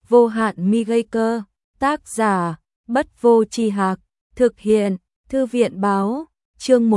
vô hạn mi gây cơ, tác giả, Bất Vô Tri Hạc, thực hiện, Thư viện báo, chương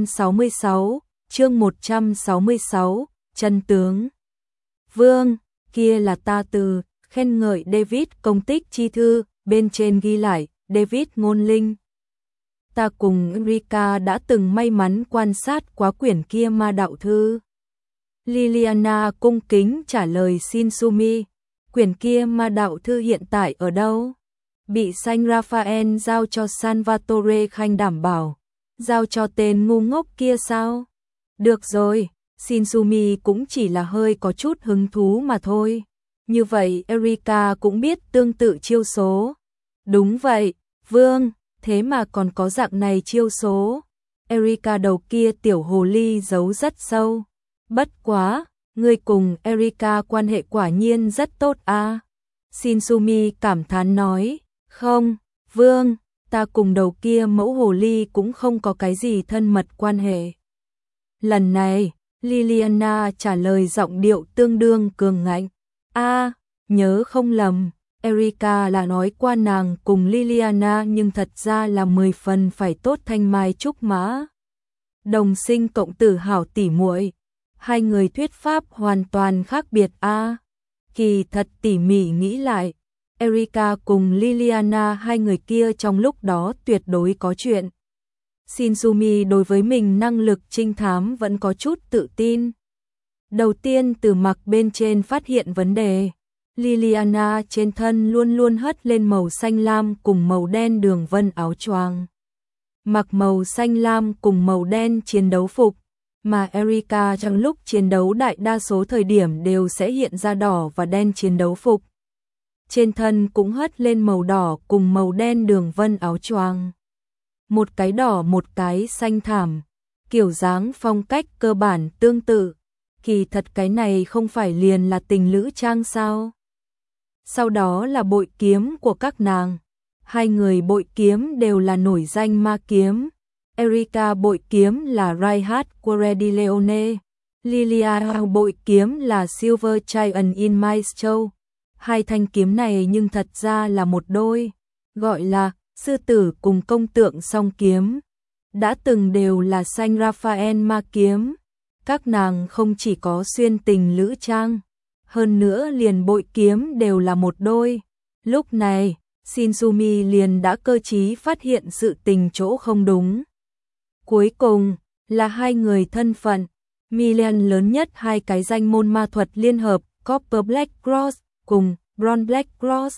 166, chân tướng. Vương, kia là ta từ, khen ngợi David công tích chi thư, bên trên ghi lại, David ngôn linh. Ta cùng Erika đã từng may mắn quan sát quá quyển kia ma đạo thư. Liliana cung kính trả lời Shinsumi, quyển kia ma đạo thư hiện tại ở đâu? Bị Saint Raphael giao cho Salvatore Khanh đảm bảo, giao cho tên ngu ngốc kia sao? Được rồi, Shinsumi cũng chỉ là hơi có chút hứng thú mà thôi. Như vậy Erika cũng biết tương tự chiêu số. Đúng vậy, Vương, thế mà còn có dạng này chiêu số. Erika đầu kia tiểu hồ ly giấu rất sâu. Bất quá, người cùng Erika quan hệ quả nhiên rất tốt à. Shinsumi cảm thán nói, không, Vương, ta cùng đầu kia mẫu hồ ly cũng không có cái gì thân mật quan hệ. Lần này, Liliana trả lời giọng điệu tương đương cường ngạnh. Nhớ không lầm, Erika là nói qua nàng cùng Liliana nhưng thật ra là 10 phần phải tốt thanh mai trúc mã. Đồng sinh cộng tử hảo tỉ muội, hai người thuyết pháp hoàn toàn khác biệt a. Kỳ thật tỉ mỉ nghĩ lại, Erika cùng Liliana hai người kia trong lúc đó tuyệt đối có chuyện. Shinsumi đối với mình năng lực trinh thám vẫn có chút tự tin. Đầu tiên từ mặc bên trên phát hiện vấn đề. Liliana trên thân luôn luôn hất lên màu xanh lam cùng màu đen đường vân áo choàng. Mặc màu xanh lam cùng màu đen chiến đấu phục, mà Erika trong lúc chiến đấu đại đa số thời điểm đều sẽ hiện ra đỏ và đen chiến đấu phục. Trên thân cũng hất lên màu đỏ cùng màu đen đường vân áo choàng. Một cái đỏ một cái xanh thảm, kiểu dáng phong cách cơ bản tương tự. Kỳ thật cái này không phải liền là tình lữ trang sao? Sau đó là bội kiếm của các nàng. Hai người bội kiếm đều là nổi danh ma kiếm. Erika bội kiếm là Reinhard Corredileone. Liliana bội kiếm là Silver Giant in Maestro. Hai thanh kiếm này nhưng thật ra là một đôi, gọi là sư tử cùng công tượng song kiếm. Đã từng đều là Saint Raphael ma kiếm. Các nàng không chỉ có xuyên tình lữ trang, hơn nữa liền bội kiếm đều là một đôi. Lúc này, Shinsumi liền đã cơ trí phát hiện sự tình chỗ không đúng. Cuối cùng, là hai người thân phận. Milan lớn nhất hai cái danh môn ma thuật liên hợp, Copper Black Cross cùng Bronze Black Cross.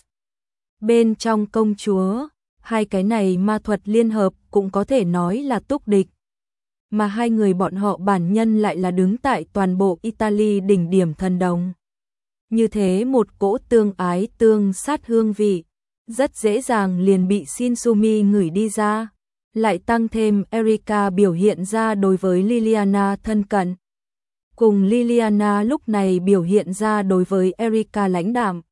Bên trong công chúa, hai cái này ma thuật liên hợp cũng có thể nói là túc địch. Mà hai người bọn họ bản nhân lại là đứng tại toàn bộ Italy đỉnh điểm thần đồng. Như thế một cỗ tương ái tương sát hương vị, rất dễ dàng liền bị Shinsumi ngửi đi ra. Lại tăng thêm Erika biểu hiện ra đối với Liliana thân cận. Cùng Liliana lúc này biểu hiện ra đối với Erika lãnh đạm.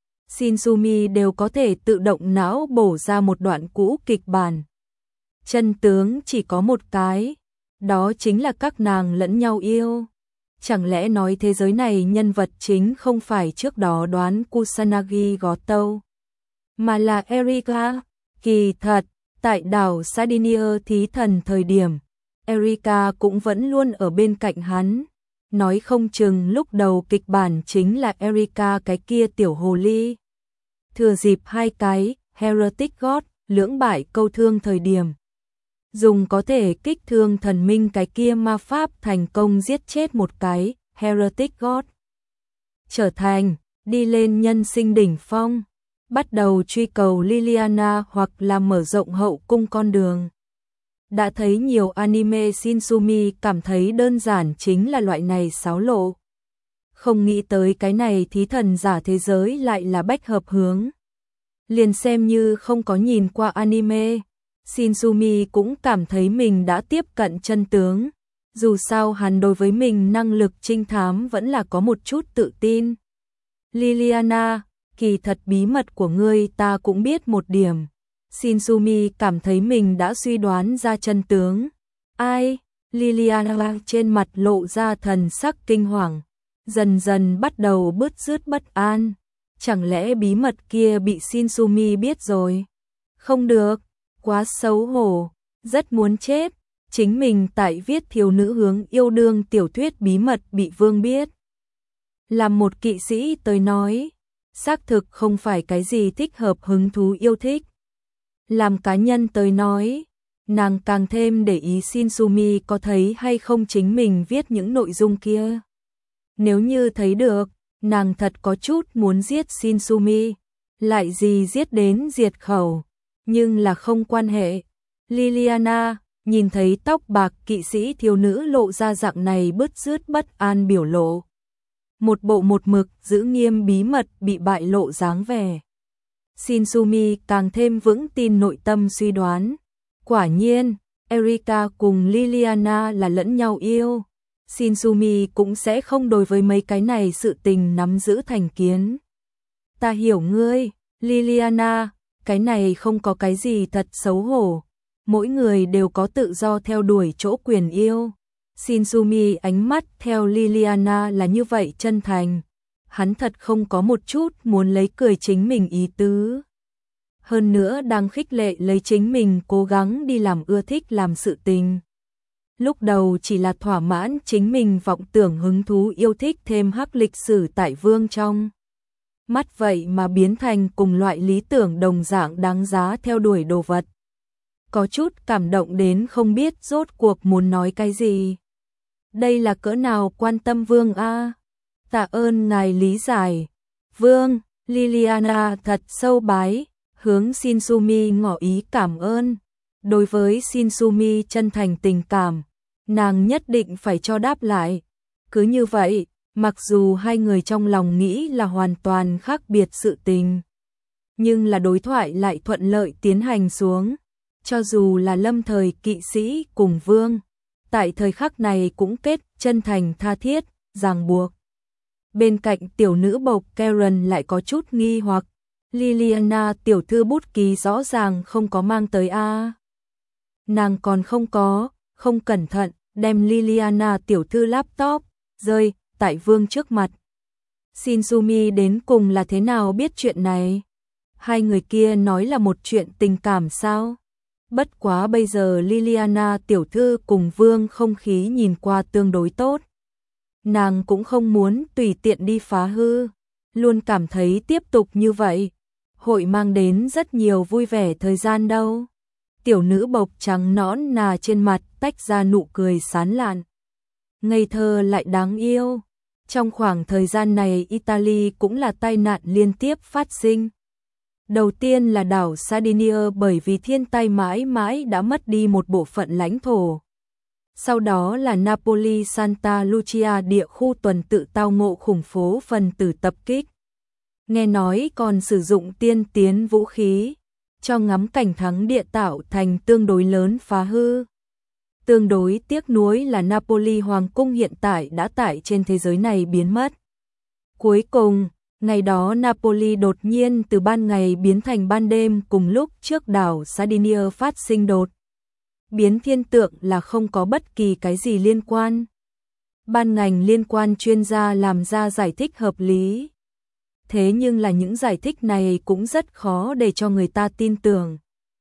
Shinsumi đều có thể tự động não bổ ra một đoạn cũ kịch bản. Chân tướng chỉ có một cái, đó chính là các nàng lẫn nhau yêu. Chẳng lẽ nói thế giới này nhân vật chính không phải trước đó đoán Kusanagi Goto, mà là Erika? Kỳ thật, tại đảo Sardinia thí thần thời điểm, Erika cũng vẫn luôn ở bên cạnh hắn. Nói không chừng lúc đầu kịch bản chính là Erika cái kia tiểu hồ ly. Thừa dịp hai cái Heretic God lưỡng bại câu thương thời điểm, dùng có thể kích thương thần minh cái kia ma pháp thành công giết chết một cái Heretic God. Trở thành, đi lên nhân sinh đỉnh phong, bắt đầu truy cầu Liliana hoặc là mở rộng hậu cung con đường. Đã thấy nhiều anime Shinsumi cảm thấy đơn giản chính là loại này xáo lộ. Không nghĩ tới cái này thí thần giả thế giới lại là bách hợp hướng. Liền xem như không có nhìn qua anime, Shinsumi cũng cảm thấy mình đã tiếp cận chân tướng. Dù sao hắn đối với mình năng lực trinh thám vẫn là có một chút tự tin. Liliana, kỳ thật bí mật của ngươi ta cũng biết một điểm. Shinsumi cảm thấy mình đã suy đoán ra chân tướng. Ai? Liliana trên mặt lộ ra thần sắc kinh hoàng, dần dần bắt đầu bứt rứt bất an. Chẳng lẽ bí mật kia bị Shinsumi biết rồi? Không được, quá xấu hổ, rất muốn chết. Chính mình tại viết thiếu nữ hướng yêu đương tiểu thuyết bí mật bị Vương biết. Làm một kỵ sĩ tới nói, xác thực không phải cái gì thích hợp hứng thú yêu thích. Làm cá nhân tới nói, nàng càng thêm để ý Shinsumi có thấy hay không chính mình viết những nội dung kia. Nếu như thấy được, nàng thật có chút muốn giết Shinsumi, lại gì giết đến diệt khẩu, nhưng là không quan hệ. Liliana nhìn thấy tóc bạc kỵ sĩ thiếu nữ lộ ra dạng này bứt rứt bất an biểu lộ. Một bộ một mực giữ nghiêm bí mật bị bại lộ dáng vẻ. Shinsumi càng thêm vững tin nội tâm suy đoán. Quả nhiên, Erika cùng Liliana là lẫn nhau yêu. Shinsumi cũng sẽ không đối với mấy cái này sự tình nắm giữ thành kiến. Ta hiểu ngươi, Liliana, cái này không có cái gì thật xấu hổ. Mỗi người đều có tự do theo đuổi chỗ quyền yêu. Shinsumi ánh mắt theo Liliana là như vậy chân thành. Hắn thật không có một chút muốn lấy cười chính mình ý tứ. Hơn nữa đang khích lệ lấy chính mình cố gắng đi làm ưa thích làm sự tình. Lúc đầu chỉ là thỏa mãn chính mình vọng tưởng hứng thú yêu thích thêm hắc lịch sử tại Vương trong mắt, vậy mà biến thành cùng loại lý tưởng đồng dạng đáng giá theo đuổi đồ vật. Có chút cảm động đến không biết rốt cuộc muốn nói cái gì. Đây là cỡ nào quan tâm Vương a? Tạ ơn ngài lý giải. Vương, Liliana thật sâu bái, hướng Shinsumi ngỏ ý cảm ơn. Đối với Shinsumi chân thành tình cảm, nàng nhất định phải cho đáp lại. Cứ như vậy, mặc dù hai người trong lòng nghĩ là hoàn toàn khác biệt sự tình, nhưng là đối thoại lại thuận lợi tiến hành xuống. Cho dù là lâm thời kỵ sĩ cùng Vương, tại thời khắc này cũng kết chân thành tha thiết, ràng buộc. Bên cạnh tiểu nữ bộc Karen lại có chút nghi hoặc. Liliana tiểu thư bút ký rõ ràng không có mang tới a. Nàng còn không cẩn thận, đem Liliana tiểu thư laptop rơi tại Vương trước mặt. Shinsumi đến cùng là thế nào biết chuyện này? Hai người kia nói là một chuyện tình cảm sao? Bất quá bây giờ Liliana tiểu thư cùng Vương không khí nhìn qua tương đối tốt. Nàng cũng không muốn tùy tiện đi phá hư, luôn cảm thấy tiếp tục như vậy hội mang đến rất nhiều vui vẻ thời gian đâu. Tiểu nữ bộc trắng nõn nà trên mặt tách ra nụ cười sán lạn, ngây thơ lại đáng yêu. Trong khoảng thời gian này Italy cũng là tai nạn liên tiếp phát sinh. Đầu tiên là đảo Sardinia bởi vì thiên tai mãi mãi đã mất đi một bộ phận lãnh thổ. Sau đó là Napoli Santa Lucia địa khu tuần tự tao ngộ khủng phố phần tử tập kích. Nghe nói còn sử dụng tiên tiến vũ khí, cho ngắm cảnh thắng địa tạo thành tương đối lớn phá hư. Tương đối tiếc nuối là Napoli Hoàng cung hiện tại đã tại trên thế giới này biến mất. Cuối cùng, ngày đó Napoli đột nhiên từ ban ngày biến thành ban đêm cùng lúc trước đảo Sardinia phát sinh đột biến thiên tượng là không có bất kỳ cái gì liên quan. Ban ngành liên quan chuyên gia làm ra giải thích hợp lý. Thế nhưng là những giải thích này cũng rất khó để cho người ta tin tưởng.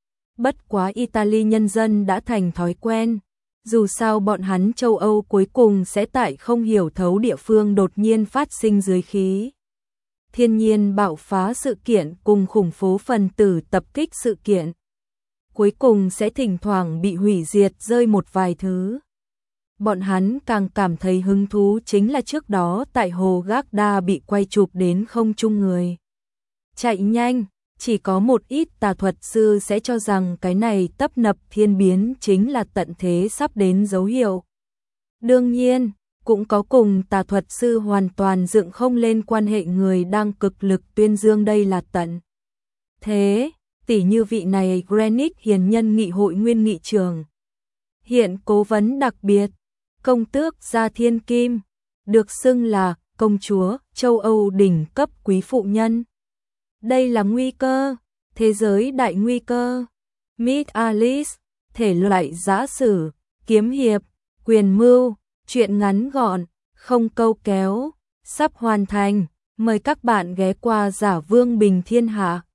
Bất quá Italy nhân dân đã thành thói quen. Dù sao bọn hắn châu Âu cuối cùng sẽ tại không hiểu thấu địa phương đột nhiên phát sinh dưới khí. Thiên nhiên bạo phá sự kiện cùng khủng phố phần tử tập kích sự kiện. Cuối cùng sẽ thỉnh thoảng bị hủy diệt rơi một vài thứ. Bọn hắn càng cảm thấy hứng thú chính là trước đó tại hồ Garda bị quay chụp đến không trung người. Chạy nhanh, chỉ có một ít tà thuật sư sẽ cho rằng cái này tấp nập thiên biến chính là tận thế sắp đến dấu hiệu. Đương nhiên, cũng có cùng tà thuật sư hoàn toàn dựng không lên quan hệ người đang cực lực tuyên dương đây là tận thế. Tỷ như vị này Greenwich hiền nhân nghị hội nguyên nghị trường. Hiện cố vấn đặc biệt, công tước Gia Thiên Kim, được xưng là công chúa châu Âu đỉnh cấp quý phụ nhân. Đây là nguy cơ, thế giới đại nguy cơ. Miss Alice, thể loại giã sử, kiếm hiệp, quyền mưu, truyện ngắn gọn, không câu kéo, sắp hoàn thành. Mời các bạn ghé qua Giả Vương Bình Thiên Hạ.